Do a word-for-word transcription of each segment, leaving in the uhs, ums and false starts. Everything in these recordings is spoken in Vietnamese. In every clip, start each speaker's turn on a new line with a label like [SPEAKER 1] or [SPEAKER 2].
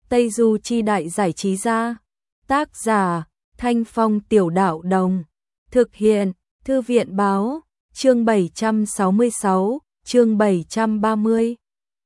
[SPEAKER 1] Tây Du Chi Đại Giải Trí Gia. Tác giả Thanh Phong Tiểu Đạo Đồng. Thực hiện Thư viện Báo. Chương bảy trăm sáu mươi sáu, chương bảy trăm ba mươi.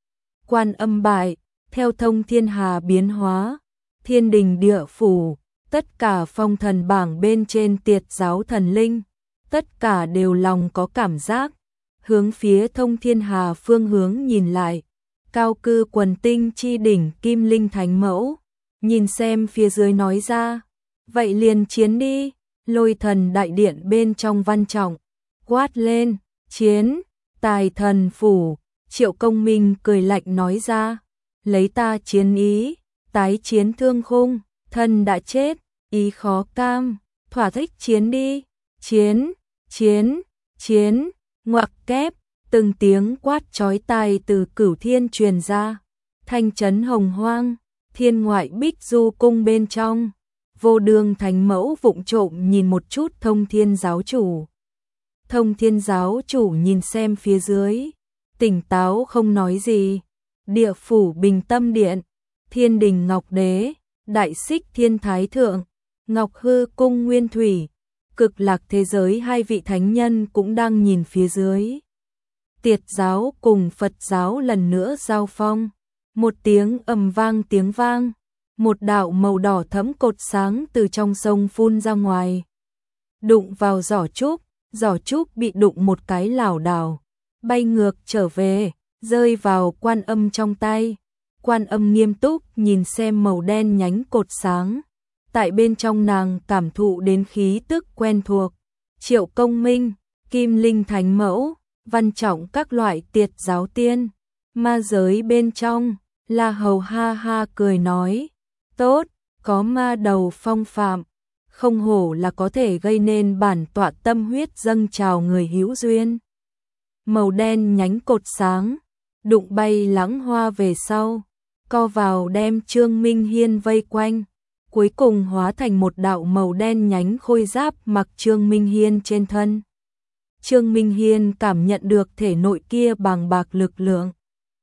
[SPEAKER 1] Quan Âm bại, theo thông thiên hà biến hóa, thiên đình địa phủ, tất cả phong thần bảng bên trên Tiệt giáo thần linh, tất cả đều lòng có cảm giác, hướng phía thông thiên hà phương hướng nhìn lại, cao cư quần tinh chi đỉnh Kim Linh Thánh Mẫu, nhìn xem phía dưới nói ra, vậy liền chiến đi. Lôi Thần đại điện bên trong văn trọng quát lên, chiến. Tài Thần phủ, Triệu Công Minh cười lạnh nói ra, lấy ta chiến ý, tái chiến thương khung, thân đã chết, ý khó cam, thỏa thích chiến đi. Chiến, chiến, chiến. Ngoặc kép, từng tiếng quát chói tai từ cửu thiên truyền ra, thanh chấn hồng hoang, thiên ngoại Bích Du cung bên trong. Vô Đường Thánh Mẫu vụng trộm nhìn một chút Thông Thiên giáo chủ. Thông Thiên giáo chủ nhìn xem phía dưới, tỉnh táo không nói gì. Địa phủ Bình Tâm Điện, Thiên Đình Ngọc Đế, Đại Xích Thiên Thái Thượng, Ngọc Hư Cung Nguyên Thủy, Cực Lạc thế giới hai vị thánh nhân cũng đang nhìn phía dưới. Tiệt giáo cùng Phật giáo lần nữa giao phong, một tiếng ầm vang tiếng vang. Một đạo màu đỏ thẫm cột sáng từ trong sông phun ra ngoài, đụng vào giỏ trúc, giỏ trúc bị đụng một cái lảo đảo, bay ngược trở về, rơi vào Quan Âm trong tay. Quan Âm nghiêm túc nhìn xem màu đen nhánh cột sáng, tại bên trong nàng cảm thụ đến khí tức quen thuộc. Triệu Công Minh, Kim Linh Thánh Mẫu, văn trọng các loại Tiệt giáo tiên, ma giới bên trong, La Hầu ha ha cười nói, tốt, có ma đầu phong phạm, không hổ là có thể gây nên bản tọa tâm huyết dâng trào người hữu duyên. Màu đen nhánh cột sáng, đụng bay lãng hoa về sau, co vào đem Trương Minh Hiên vây quanh, cuối cùng hóa thành một đạo màu đen nhánh khôi giáp mặc Trương Minh Hiên trên thân. Trương Minh Hiên cảm nhận được thể nội kia bàng bạc lực lượng,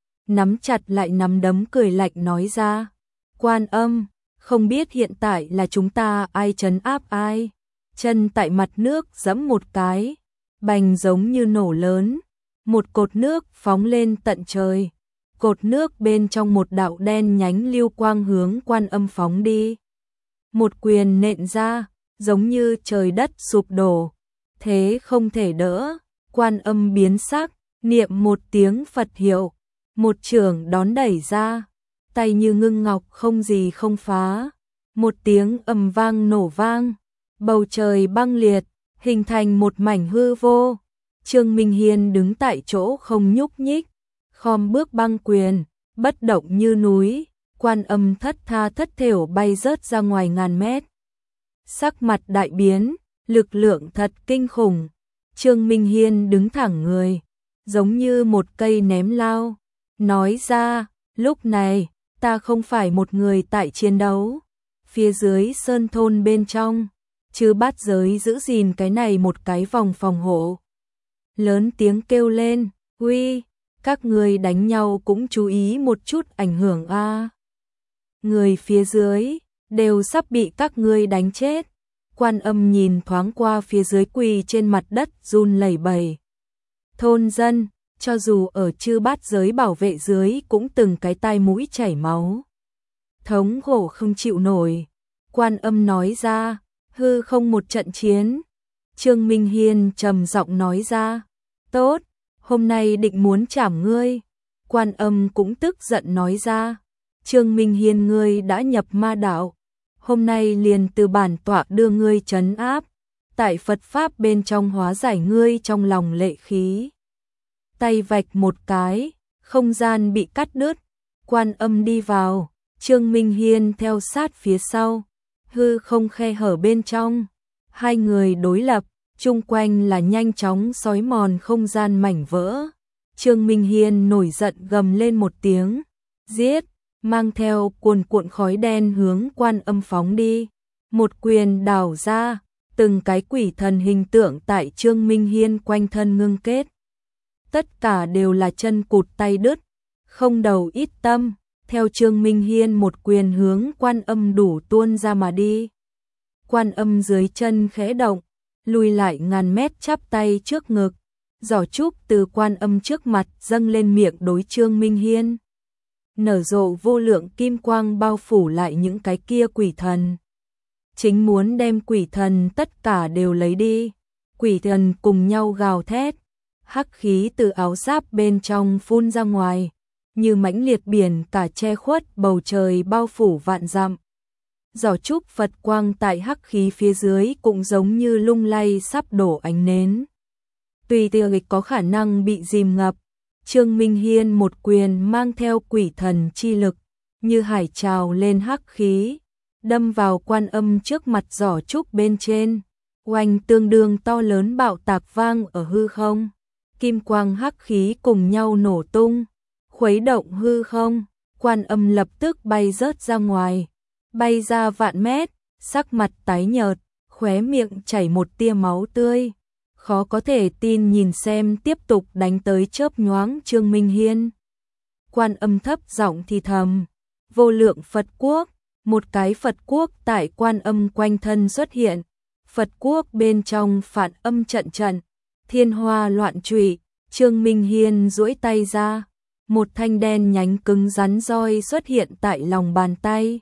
[SPEAKER 1] nắm chặt lại nắm đấm cười lạnh nói ra, Quan Âm, không biết hiện tại là chúng ta ai trấn áp ai. Chân tại mặt nước giẫm một cái, bành giống như nổ lớn, một cột nước phóng lên tận trời. Cột nước bên trong một đạo đen nhánh lưu quang hướng Quan Âm phóng đi. Một quyền nện ra, giống như trời đất sụp đổ, thế không thể đỡ. Quan Âm biến sắc, niệm một tiếng Phật hiệu, một chưởng đón đẩy ra, tay như ngưng ngọc không gì không phá. Một tiếng ầm vang nổ vang, bầu trời băng liệt, hình thành một mảnh hư vô. Trương Minh Hiên đứng tại chỗ không nhúc nhích, khom bước băng quyền, bất động như núi. Quan Âm thất tha thất thểu bay rớt ra ngoài ngàn mét. Sắc mặt đại biến, lực lượng thật kinh khủng. Trương Minh Hiên đứng thẳng người, giống như một cây ném lao, nói ra, lúc này, ta không phải một người tại chiến đấu. Phía dưới sơn thôn bên trong, Chư Bát Giới giữ gìn cái này một cái vòng phòng hộ. Lớn tiếng kêu lên, uy, các người đánh nhau cũng chú ý một chút ảnh hưởng a. Người phía dưới, đều sắp bị các ngươi đánh chết. Quan Âm nhìn thoáng qua phía dưới quỳ trên mặt đất run lẩy bẩy. Thôn dân, cho dù ở Chư Bát Giới bảo vệ dưới cũng từng cái tai mũi chảy máu. Thống khổ không chịu nổi. Quan Âm nói ra, hư không một trận chiến. Trương Minh Hiên trầm giọng nói ra, tốt, hôm nay định muốn trảm ngươi. Quan Âm cũng tức giận nói ra, Trương Minh Hiên ngươi đã nhập ma đạo, hôm nay liền từ bản tọa đưa ngươi trấn áp, tại Phật Pháp bên trong hóa giải ngươi trong lòng lệ khí. Tay vạch một cái, không gian bị cắt đứt, Quan Âm đi vào, Trương Minh Hiên theo sát phía sau, hư không khe hở bên trong, hai người đối lập, chung quanh là nhanh chóng xói mòn không gian mảnh vỡ. Trương Minh Hiên nổi giận gầm lên một tiếng, giết, mang theo cuồn cuộn khói đen hướng Quan Âm phóng đi, một quyền đảo ra, từng cái quỷ thần hình tượng tại Trương Minh Hiên quanh thân ngưng kết. Tất cả đều là chân cụt tay đứt, không đầu ít tâm, theo Trương Minh Hiên một quyền hướng Quan Âm đủ tuôn ra mà đi. Quan Âm dưới chân khẽ động, lùi lại ngàn mét chắp tay trước ngực, giỏ trúc từ Quan Âm trước mặt dâng lên miệng đối Trương Minh Hiên. Nở rộ vô lượng kim quang bao phủ lại những cái kia quỷ thần. Chính muốn đem quỷ thần tất cả đều lấy đi. Quỷ thần cùng nhau gào thét, hắc khí từ áo giáp bên trong phun ra ngoài, như mãnh liệt biển cả che khuất bầu trời bao phủ vạn dặm. Giỏ trúc Phật quang tại hắc khí phía dưới cũng giống như lung lay sắp đổ ánh nến. Tùy tiệc có khả năng bị dìm ngập, Trương Minh Hiên một quyền mang theo quỷ thần chi lực, như hải trào lên hắc khí, đâm vào Quan Âm trước mặt giỏ trúc bên trên. Oanh, tương đương to lớn bạo tạc vang ở hư không. Kim quang hắc khí cùng nhau nổ tung, khuấy động hư không. Quan Âm lập tức bay rớt ra ngoài, bay ra vạn mét, sắc mặt tái nhợt, khóe miệng chảy một tia máu tươi. Khó có thể tin nhìn xem tiếp tục đánh tới chớp nhoáng Trương Minh Hiên. Quan Âm thấp giọng thì thầm, vô lượng Phật quốc. Một cái Phật quốc tại Quan Âm quanh thân xuất hiện. Phật quốc bên trong phản âm trận trận, thiên hoa loạn trụy. Trương Minh Hiên duỗi tay ra, một thanh đen nhánh cứng rắn roi xuất hiện tại lòng bàn tay.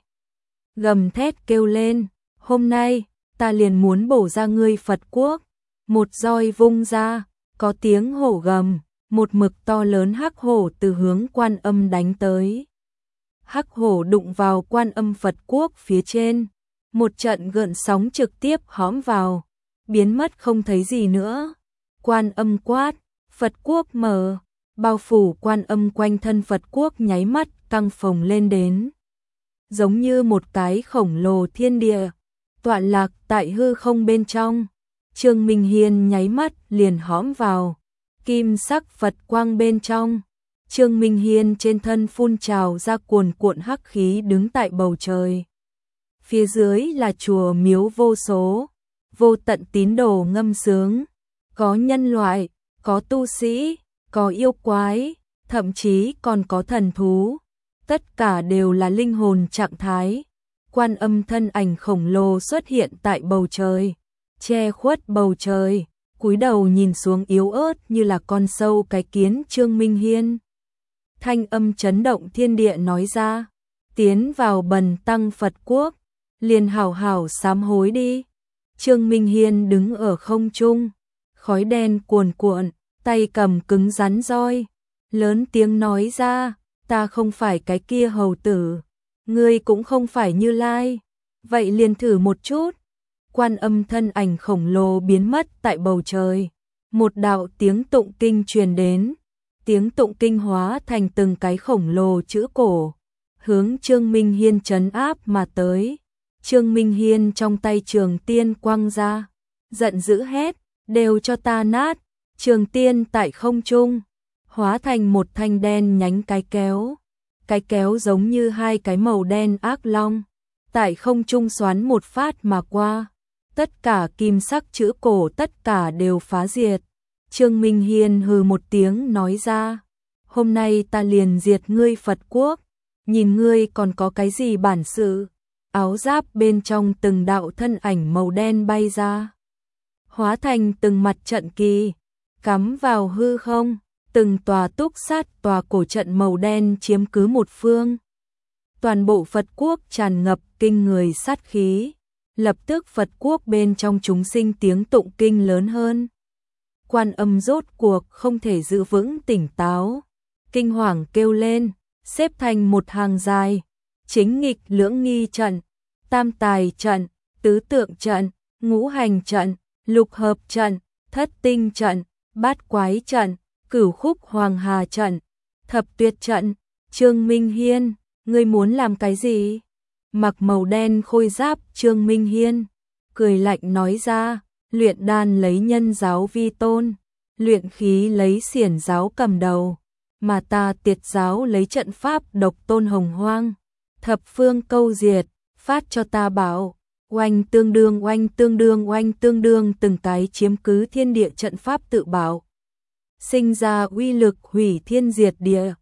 [SPEAKER 1] Gầm thét kêu lên, hôm nay ta liền muốn bổ ra ngươi Phật quốc. Một roi vung ra, có tiếng hổ gầm, một mực to lớn hắc hổ từ hướng Quan Âm đánh tới. Hắc hổ đụng vào Quan Âm Phật quốc phía trên, một trận gợn sóng trực tiếp hõm vào, biến mất không thấy gì nữa. Quan Âm quát, Phật quốc mở, bao phủ Quan Âm quanh thân Phật quốc nháy mắt căng phồng lên đến. Giống như một cái khổng lồ thiên địa, tọa lạc tại hư không bên trong. Trương Minh Hiên nháy mắt liền hõm vào, kim sắc Phật quang bên trong. Trương Minh Hiên trên thân phun trào ra cuồn cuộn hắc khí đứng tại bầu trời. Phía dưới là chùa miếu vô số, vô tận tín đồ ngâm sướng, có nhân loại, có tu sĩ, có yêu quái, thậm chí còn có thần thú. Tất cả đều là linh hồn trạng thái. Quan Âm thân ảnh khổng lồ xuất hiện tại bầu trời, che khuất bầu trời, cúi đầu nhìn xuống yếu ớt như là con sâu cái kiến Trương Minh Hiên. Thanh âm chấn động thiên địa nói ra, tiến vào bần tăng Phật quốc, liền hảo hảo sám hối đi. Trương Minh Hiên đứng ở không trung, khói đen cuồn cuộn, tay cầm cứng rắn roi, lớn tiếng nói ra, ta không phải cái kia hầu tử, ngươi cũng không phải Như Lai, vậy liền thử một chút. Quan Âm thân ảnh khổng lồ biến mất tại bầu trời, một đạo tiếng tụng kinh truyền đến, tiếng tụng kinh hóa thành từng cái khổng lồ chữ cổ, hướng Trương Minh Hiên trấn áp mà tới. Trương Minh Hiên trong tay trường tiên quăng ra, giận dữ hét, đều cho ta nát. Trường tiên tại không trung, hóa thành một thanh đen nhánh cái kéo. Cái kéo giống như hai cái màu đen ác long, tại không trung xoắn một phát mà qua. Tất cả kim sắc chữ cổ tất cả đều phá diệt. Trương Minh Hiên hừ một tiếng nói ra, hôm nay ta liền diệt ngươi Phật quốc, nhìn ngươi còn có cái gì bản sự. Áo giáp bên trong từng đạo thân ảnh màu đen bay ra, hóa thành từng mặt trận kỳ, cắm vào hư không, từng tòa túc sát tòa cổ trận màu đen chiếm cứ một phương. Toàn bộ Phật quốc tràn ngập kinh người sát khí, lập tức Phật quốc bên trong chúng sinh tiếng tụng kinh lớn hơn. Quan Âm rốt cuộc không thể giữ vững tỉnh táo, kinh hoàng kêu lên, xếp thành một hàng dài, chính nghịch lưỡng nghi trận, tam tài trận, tứ tượng trận, ngũ hành trận, lục hợp trận, thất tinh trận, bát quái trận, cửu khúc hoàng hà trận, thập tuyệt trận. Trương Minh Hiên, ngươi muốn làm cái gì? Mặc màu đen khôi giáp Trương Minh Hiên cười lạnh nói ra, luyện đan lấy nhân giáo vi tôn, luyện khí lấy xiển giáo cầm đầu, mà ta tiệt giáo lấy trận pháp độc tôn hồng hoang, thập phương câu diệt, phát cho ta bảo. Oanh tương đương oanh tương đương oanh tương đương từng cái chiếm cứ thiên địa trận pháp tự bảo, sinh ra uy lực hủy thiên diệt địa.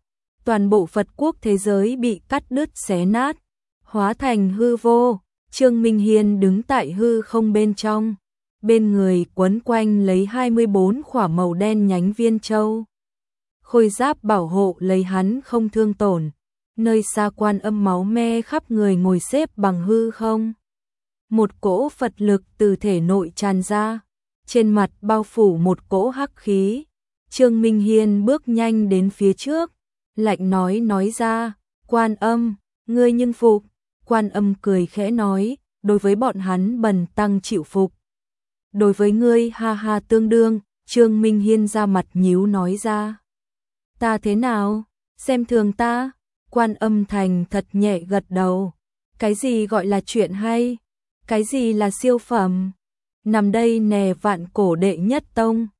[SPEAKER 1] toàn bộ Phật quốc thế giới bị cắt đứt xé nát, hóa thành hư vô. Trương Minh Hiên đứng tại hư không bên trong, bên người quấn quanh lấy hai mươi bốn khỏa màu đen nhánh viên châu. Khôi giáp bảo hộ lấy hắn không thương tổn, nơi xa Quan Âm máu me khắp người ngồi xếp bằng hư không. Một cỗ Phật lực từ thể nội tràn ra, trên mặt bao phủ một cỗ hắc khí. Trương Minh Hiên bước nhanh đến phía trước, lạnh nói nói ra, Quan Âm, ngươi nhưng phục. Quan Âm cười khẽ nói, đối với bọn hắn bần tăng chịu phục. Đối với ngươi ha ha tương đương. Trương Minh Hiên ra mặt nhíu nói ra. Ta thế nào? Xem thường ta? Quan Âm thành thật nhẹ gật đầu. Cái gì gọi là chuyện hay? Cái gì là siêu phẩm? Nằm đây nè vạn cổ đệ nhất tông,